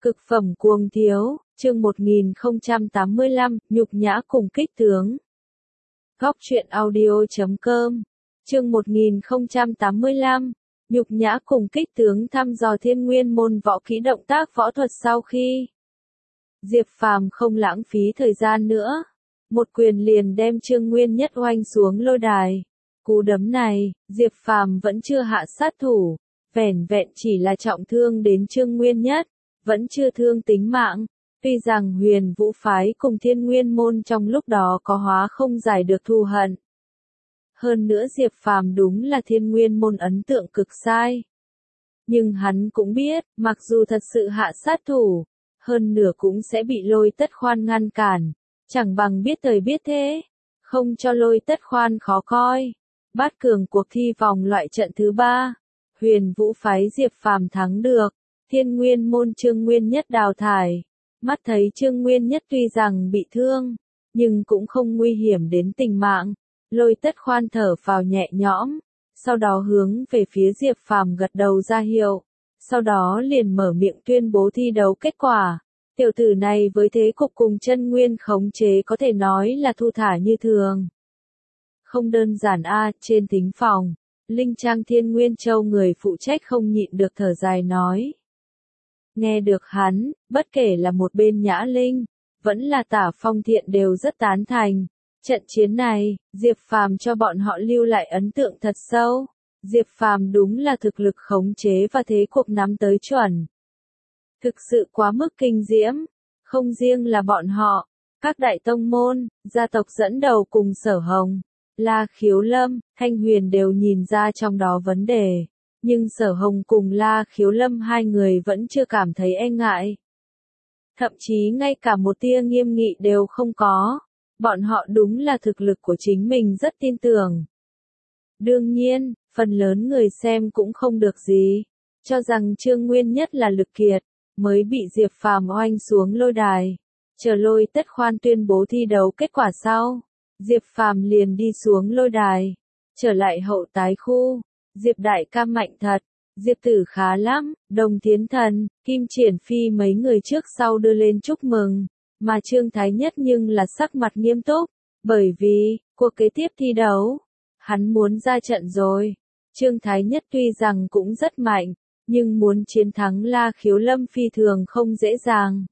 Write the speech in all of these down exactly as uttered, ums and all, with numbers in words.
Cực phẩm cuồng thiếu, chương một nghìn không trăm tám mươi lăm, nhục nhã cùng kích tướng. Góc truyện audio chấm com, chương một nghìn không trăm tám mươi lăm, nhục nhã cùng kích tướng thăm dò Thiên Nguyên môn võ kỹ động tác võ thuật sau khi. Diệp Phàm không lãng phí thời gian nữa, một quyền liền đem Trương Nguyên Nhất oanh xuống lôi đài. Cú đấm này, Diệp Phàm vẫn chưa hạ sát thủ, vẻn vẹn chỉ là trọng thương đến Trương Nguyên Nhất, vẫn chưa thương tính mạng. Tuy rằng Huyền Vũ phái cùng Thiên Nguyên môn trong lúc đó có hóa không giải được thù hận. Hơn nữa Diệp Phàm đúng là Thiên Nguyên môn ấn tượng cực sai. Nhưng hắn cũng biết, mặc dù thật sự hạ sát thủ, hơn nửa cũng sẽ bị Lôi Tất Khoan ngăn cản, chẳng bằng biết thời biết thế, không cho Lôi Tất Khoan khó coi. Bát cường cuộc thi vòng loại trận thứ ba, Huyền Vũ phái Diệp Phàm thắng được, Thiên Nguyên môn Trương Nguyên Nhất đào thải. Mắt thấy Trương Nguyên Nhất tuy rằng bị thương, nhưng cũng không nguy hiểm đến tính mạng. Lôi Tất Khoan thở phào nhẹ nhõm, sau đó hướng về phía Diệp Phàm gật đầu ra hiệu, sau đó liền mở miệng tuyên bố thi đấu kết quả. Tiểu tử này với thế cục cùng chân nguyên khống chế có thể nói là thu thả như thường. Không đơn giản a, trên thính phòng, Linh Trang Thiên Nguyên Châu người phụ trách không nhịn được thở dài nói. Nghe được hắn, bất kể là một bên Nhã Linh, vẫn là Tả Phong Thiện đều rất tán thành. Trận chiến này, Diệp Phàm cho bọn họ lưu lại ấn tượng thật sâu. Diệp Phàm đúng là thực lực khống chế và thế cuộc nắm tới chuẩn. Thực sự quá mức kinh diễm, không riêng là bọn họ, các đại tông môn, gia tộc dẫn đầu cùng Sở Hồng, La Khiếu Lâm, Thanh Huyền đều nhìn ra trong đó vấn đề. Nhưng Sở Hồng cùng La Khiếu Lâm hai người vẫn chưa cảm thấy e ngại. Thậm chí ngay cả một tia nghiêm nghị đều không có. Bọn họ đúng là thực lực của chính mình rất tin tưởng. Đương nhiên, phần lớn người xem cũng không được gì. Cho rằng Trương Nguyên Nhất là lực kiệt, mới bị Diệp Phàm oanh xuống lôi đài. Chờ Lôi Tất Khoan tuyên bố thi đấu kết quả sau, Diệp Phàm liền đi xuống lôi đài. Trở lại hậu tái khu. Diệp đại ca mạnh thật, Diệp tử khá lắm, Đồng Thiến Thần, Kim Triển Phi mấy người trước sau đưa lên chúc mừng, mà Trương Thái Nhất nhưng là sắc mặt nghiêm túc, bởi vì, cuộc kế tiếp thi đấu, hắn muốn ra trận rồi. Trương Thái Nhất tuy rằng cũng rất mạnh, nhưng muốn chiến thắng La Khiếu Lâm phi thường không dễ dàng.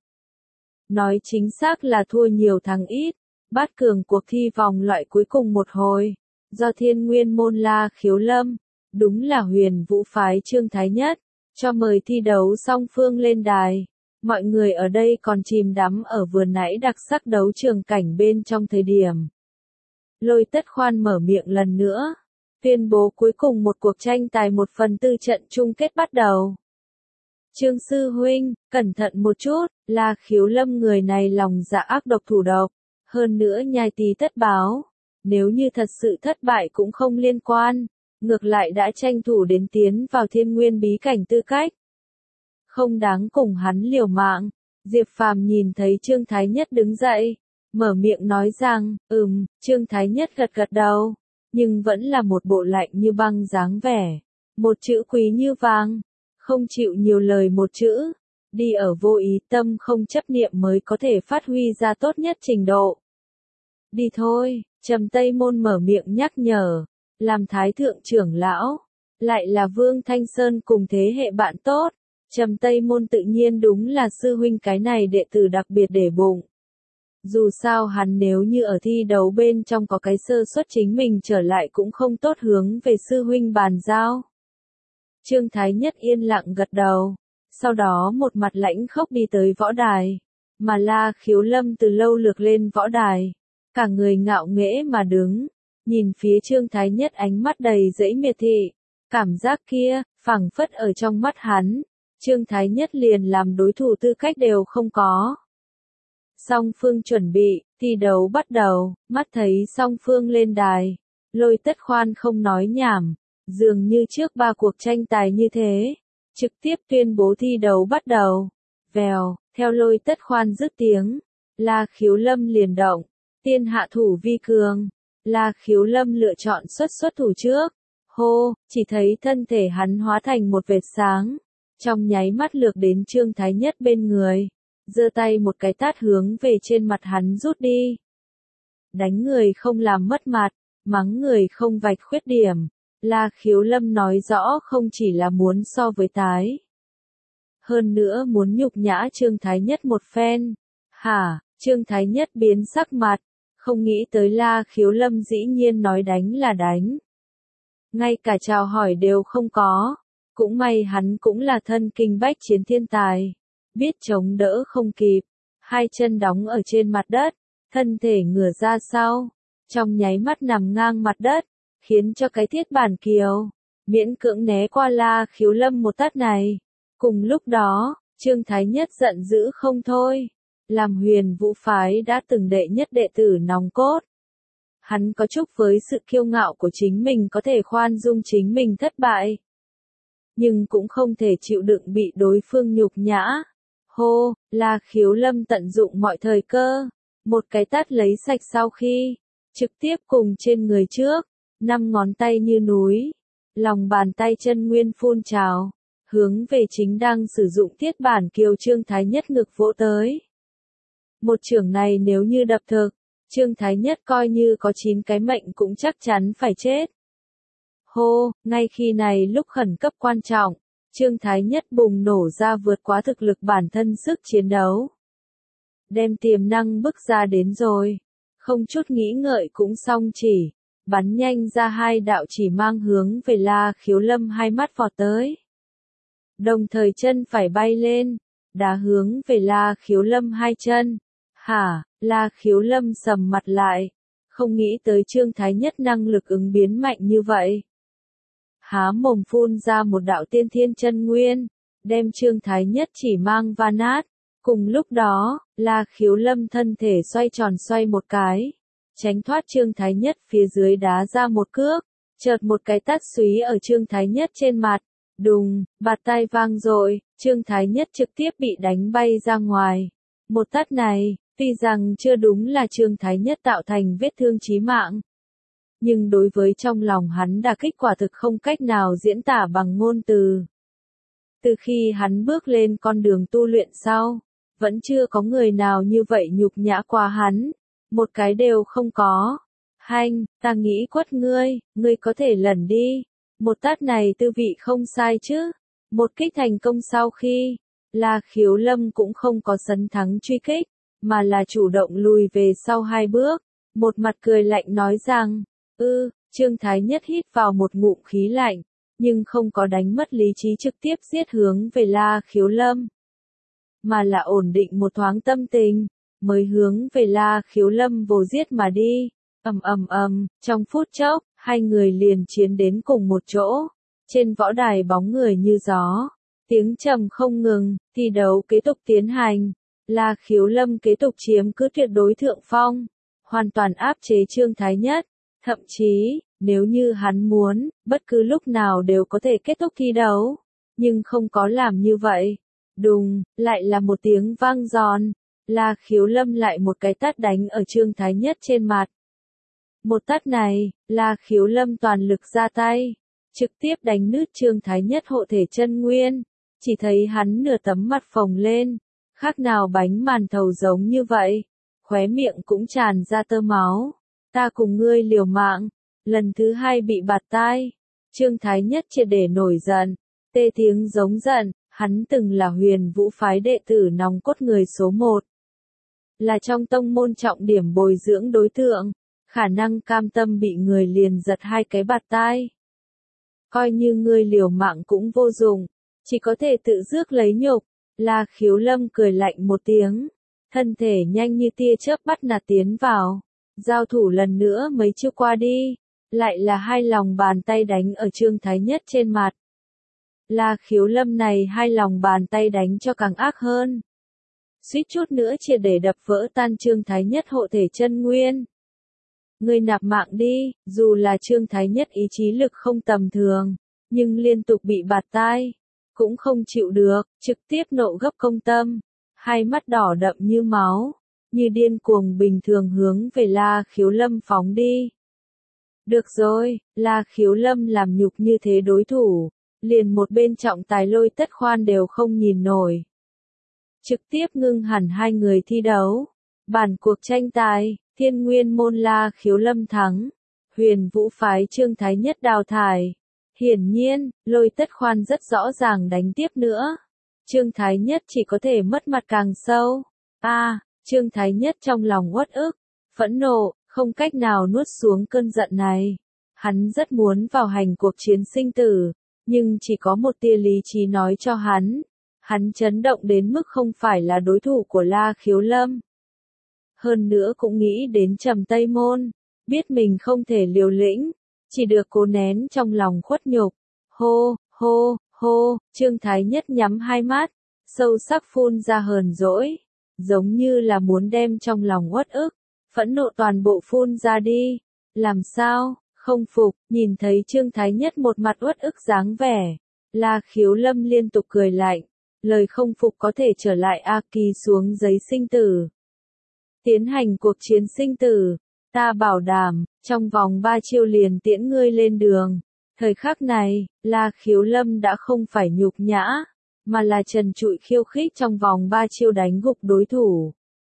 Nói chính xác là thua nhiều thắng ít, bát cường cuộc thi vòng loại cuối cùng một hồi, do Thiên Nguyên môn La Khiếu Lâm. Đúng là Huyền Vũ phái Trương Thái Nhất, cho mời thi đấu song phương lên đài. Mọi người ở đây còn chìm đắm ở vừa nãy đặc sắc đấu trường cảnh bên trong thời điểm. Lôi Tất Khoan mở miệng lần nữa, tuyên bố cuối cùng một cuộc tranh tài một phần tư trận chung kết bắt đầu. Trương Sư Huynh, cẩn thận một chút, La Khiếu Lâm người này lòng dạ ác độc thủ độc, hơn nữa nhai tí tất báo. Nếu như thật sự thất bại cũng không liên quan. Ngược lại đã tranh thủ đến tiến vào Thiên Nguyên bí cảnh tư cách. Không đáng cùng hắn liều mạng. Diệp Phàm nhìn thấy Trương Thái Nhất đứng dậy, mở miệng nói rằng, ừm, Trương Thái Nhất gật gật đầu, nhưng vẫn là một bộ lạnh như băng dáng vẻ. Một chữ quý như vàng, không chịu nhiều lời một chữ, đi ở vô ý tâm không chấp niệm mới có thể phát huy ra tốt nhất trình độ. Đi thôi, Trầm Tây Môn mở miệng nhắc nhở. Làm Thái Thượng trưởng lão, lại là Vương Thanh Sơn cùng thế hệ bạn tốt, Trầm Tây Môn tự nhiên đúng là sư huynh cái này đệ tử đặc biệt để bụng. Dù sao hắn nếu như ở thi đấu bên trong có cái sơ suất chính mình trở lại cũng không tốt hướng về sư huynh bàn giao. Trương Thái Nhất yên lặng gật đầu, sau đó một mặt lãnh khốc đi tới võ đài, mà La Khiếu Lâm từ lâu lược lên võ đài, cả người ngạo nghễ mà đứng. Nhìn phía Trương Thái Nhất ánh mắt đầy dẫy miệt thị, cảm giác kia, phảng phất ở trong mắt hắn, Trương Thái Nhất liền làm đối thủ tư cách đều không có. Song phương chuẩn bị, thi đấu bắt đầu, mắt thấy song phương lên đài, Lôi Tất Khoan không nói nhảm, dường như trước ba cuộc tranh tài như thế, trực tiếp tuyên bố thi đấu bắt đầu. Vèo, theo Lôi Tất Khoan dứt tiếng, La Khiếu Lâm liền động, tiên hạ thủ vi cường. La Khiếu Lâm lựa chọn xuất xuất thủ trước. Hô, chỉ thấy thân thể hắn hóa thành một vệt sáng. trong nháy mắt lược đến Trương Thái Nhất bên người, giơ tay một cái tát hướng về trên mặt hắn rút đi. Đánh người không làm mất mặt, mắng người không vạch khuyết điểm, La Khiếu Lâm nói rõ không chỉ là muốn so với tái. Hơn nữa muốn nhục nhã Trương Thái Nhất một phen. Hả, Trương Thái Nhất biến sắc mặt, không nghĩ tới La Khiếu Lâm dĩ nhiên nói đánh là đánh. Ngay cả chào hỏi đều không có, cũng may hắn cũng là thân kinh bách chiến thiên tài, biết chống đỡ không kịp, hai chân đóng ở trên mặt đất, thân thể ngửa ra sau, trong nháy mắt nằm ngang mặt đất, khiến cho cái thiết bản kiều, miễn cưỡng né qua La Khiếu Lâm một tát này. Cùng lúc đó, Trương Thái Nhất giận dữ không thôi, làm Huyền Vũ phái đã từng đệ nhất đệ tử nòng cốt. Hắn có chúc với sự kiêu ngạo của chính mình có thể khoan dung chính mình thất bại, nhưng cũng không thể chịu đựng bị đối phương nhục nhã. Hô, La Khiếu Lâm tận dụng mọi thời cơ, một cái tát lấy sạch sau khi, trực tiếp cùng trên người trước, năm ngón tay như núi, lòng bàn tay chân nguyên phun trào, hướng về chính đang sử dụng thiết bản kiều Trương Thái Nhất ngực vỗ tới. Một chưởng này nếu như đập thực, Trương Thái Nhất coi như có chín cái mệnh cũng chắc chắn phải chết. Hô, ngay khi này lúc khẩn cấp quan trọng, Trương Thái Nhất bùng nổ ra vượt quá thực lực bản thân sức chiến đấu. Đem tiềm năng bức ra đến rồi, không chút nghĩ ngợi cũng xong chỉ, bắn nhanh ra hai đạo chỉ mang hướng về La Khiếu Lâm hai mắt vọt tới. Đồng thời chân phải bay lên, đá hướng về La Khiếu Lâm hai chân. Hả, La Khiếu Lâm sầm mặt lại, không nghĩ tới Trương Thái Nhất năng lực ứng biến mạnh như vậy. Há mồm phun ra một đạo tiên thiên chân nguyên, đem Trương Thái Nhất chỉ mang va nát. Cùng lúc đó, La Khiếu Lâm thân thể xoay tròn xoay một cái, tránh thoát Trương Thái Nhất phía dưới đá ra một cước, chợt một cái tát súy ở Trương Thái Nhất trên mặt. Đùng, bạt tai vang dội, Trương Thái Nhất trực tiếp bị đánh bay ra ngoài. Một tát này, tuy rằng chưa đúng là Trương Thái Nhất tạo thành vết thương chí mạng, nhưng đối với trong lòng hắn đả kích quả thực không cách nào diễn tả bằng ngôn từ. Từ khi hắn bước lên con đường tu luyện sau, vẫn chưa có người nào như vậy nhục nhã qua hắn, một cái đều không có. Hanh, ta nghĩ quất ngươi, ngươi có thể lẩn đi. Một tát này tư vị không sai chứ. Một kích thành công sau khi, La Khiếu Lâm cũng không có sấn thắng truy kích, mà là chủ động lùi về sau hai bước, một mặt cười lạnh nói rằng, ư, Trương Thái Nhất hít vào một ngụm khí lạnh, nhưng không có đánh mất lý trí trực tiếp giết hướng về La Khiếu Lâm, mà là ổn định một thoáng tâm tình, mới hướng về La Khiếu Lâm vồ giết mà đi. Ầm ầm ầm, trong phút chốc, hai người liền chiến đến cùng một chỗ, trên võ đài bóng người như gió, tiếng trầm không ngừng, thi đấu kế tục tiến hành. La Khiếu Lâm kế tục chiếm cứ tuyệt đối thượng phong, hoàn toàn áp chế Trương Thái Nhất, thậm chí, nếu như hắn muốn, bất cứ lúc nào đều có thể kết thúc thi đấu, nhưng không có làm như vậy. Đùng, lại là một tiếng vang giòn, La Khiếu Lâm lại một cái tát đánh ở Trương Thái Nhất trên mặt. Một tát này, La Khiếu Lâm toàn lực ra tay, trực tiếp đánh nứt Trương Thái Nhất hộ thể chân nguyên, chỉ thấy hắn nửa tấm mặt phồng lên, khác nào bánh màn thầu giống như vậy, khóe miệng cũng tràn ra tơ máu. Ta cùng ngươi liều mạng, lần thứ hai bị bạt tai. Trương Thái Nhất triệt để nổi giận, tê tiếng giống giận, hắn từng là Huyền Vũ phái đệ tử nòng cốt người số một, là trong tông môn trọng điểm bồi dưỡng đối tượng, khả năng cam tâm bị người liền giật hai cái bạt tai. Coi như ngươi liều mạng cũng vô dụng, chỉ có thể tự rước lấy nhục. La Khiếu Lâm cười lạnh một tiếng, thân thể nhanh như tia chớp bắt nạt tiến vào, giao thủ lần nữa mấy chiêu qua đi, lại là hai lòng bàn tay đánh ở Trương Thái Nhất trên mặt. La Khiếu Lâm này hai lòng bàn tay đánh cho càng ác hơn, suýt chút nữa triệt để đập vỡ tan Trương Thái Nhất hộ thể chân nguyên. Ngươi nạp mạng đi, dù là Trương Thái Nhất ý chí lực không tầm thường, nhưng liên tục bị bạt tai, cũng không chịu được, trực tiếp nộ gấp công tâm, hai mắt đỏ đậm như máu, như điên cuồng bình thường hướng về La Khiếu Lâm phóng đi. Được rồi, La Khiếu Lâm làm nhục như thế đối thủ, liền một bên trọng tài Lôi Tất Khoan đều không nhìn nổi. Trực tiếp ngưng hẳn hai người thi đấu. Bản cuộc tranh tài, Thiên Nguyên môn La Khiếu Lâm thắng, Huyền Vũ phái Trương Thái Nhất đào thải. Hiển nhiên, Lôi Tất Khoan rất rõ ràng đánh tiếp nữa. Trương Thái Nhất chỉ có thể mất mặt càng sâu. A, à, Trương Thái Nhất trong lòng uất ức, phẫn nộ, không cách nào nuốt xuống cơn giận này. Hắn rất muốn vào hành cuộc chiến sinh tử, nhưng chỉ có một tia lý trí nói cho hắn. Hắn chấn động đến mức không phải là đối thủ của La Khiếu Lâm. Hơn nữa cũng nghĩ đến Trầm Tây Môn, biết mình không thể liều lĩnh, chỉ được cố nén trong lòng khuất nhục. Hô, hô, hô, Trương Thái Nhất nhắm hai mắt, sâu sắc phun ra hờn dỗi, giống như là muốn đem trong lòng uất ức, phẫn nộ toàn bộ phun ra đi. Làm sao, không phục, nhìn thấy Trương Thái Nhất một mặt uất ức dáng vẻ, La Khiếu Lâm liên tục cười lạnh, lời không phục có thể trở lại A Kỳ xuống giấy sinh tử. Tiến hành cuộc chiến sinh tử, ta bảo đảm, trong vòng ba chiêu liền tiễn ngươi lên đường. Thời khắc này, La Khiếu Lâm đã không phải nhục nhã, mà là trần trụi khiêu khích trong vòng ba chiêu đánh gục đối thủ.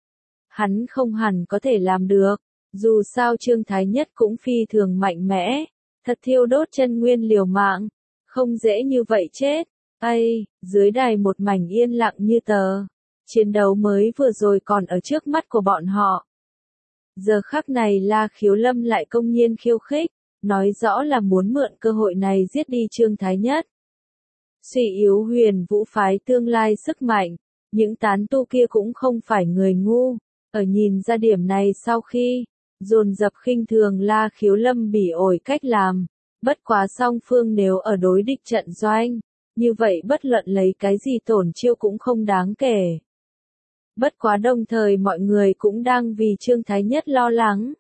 Hắn không hẳn có thể làm được, dù sao Trương Thái Nhất cũng phi thường mạnh mẽ, thật thiêu đốt chân nguyên liều mạng, không dễ như vậy chết. Ây, dưới đài một mảnh yên lặng như tờ. Chiến đấu mới vừa rồi còn ở trước mắt của bọn họ. Giờ khắc này La Khiếu Lâm lại công nhiên khiêu khích, nói rõ là muốn mượn cơ hội này giết đi Trương Thái Nhất. Suy yếu Huyền Vũ phái tương lai sức mạnh, những tán tu kia cũng không phải người ngu, ở nhìn ra điểm này sau khi dồn dập khinh thường La Khiếu Lâm bỉ ổi cách làm, bất quá song phương nếu ở đối địch trận doanh, như vậy bất luận lấy cái gì tổn chiêu cũng không đáng kể. Bất quá đồng thời mọi người cũng đang vì Trương Thái Nhất lo lắng.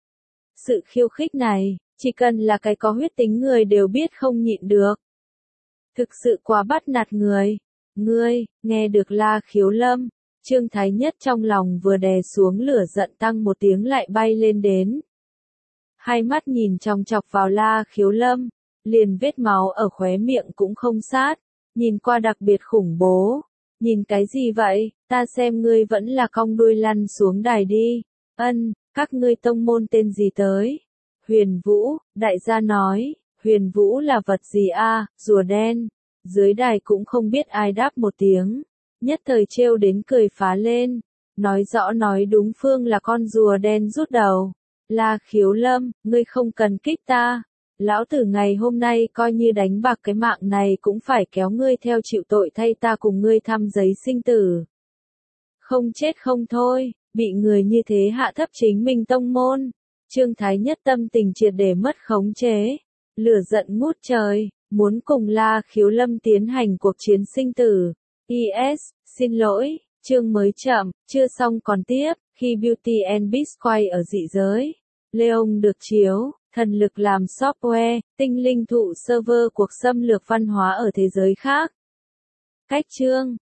Sự khiêu khích này, chỉ cần là cái có huyết tính người đều biết không nhịn được. Thực sự quá bắt nạt người. Ngươi, nghe được La Khiếu Lâm, Trương Thái Nhất trong lòng vừa đè xuống lửa giận tăng một tiếng lại bay lên đến. Hai mắt nhìn chòng chọc vào La Khiếu Lâm, liền vết máu ở khóe miệng cũng không sát, nhìn qua đặc biệt khủng bố. Nhìn cái gì vậy, ta xem ngươi vẫn là cong đuôi lăn xuống đài đi. Ân, các ngươi tông môn tên gì tới? Huyền Vũ, đại gia nói, Huyền Vũ là vật gì a? Rùa đen. Dưới đài cũng không biết ai đáp một tiếng, nhất thời trêu đến cười phá lên, nói rõ nói đúng phương là con rùa đen rút đầu. La Khiếu Lâm, ngươi không cần kích ta. Lão tử ngày hôm nay coi như đánh bạc cái mạng này cũng phải kéo ngươi theo chịu tội thay ta cùng ngươi thăm giấy sinh tử. Không chết không thôi, bị người như thế hạ thấp chính mình tông môn. Trương Thái Nhất tâm tình triệt để mất khống chế, lửa giận ngút trời, muốn cùng La Khiếu Lâm tiến hành cuộc chiến sinh tử. i ét, xin lỗi, chương mới chậm, chưa xong còn tiếp, khi Beauty and Beast quay ở dị giới, Leon được chiếu. Thần lực làm software, tinh linh thụ server cuộc xâm lược văn hóa ở thế giới khác. Cách chương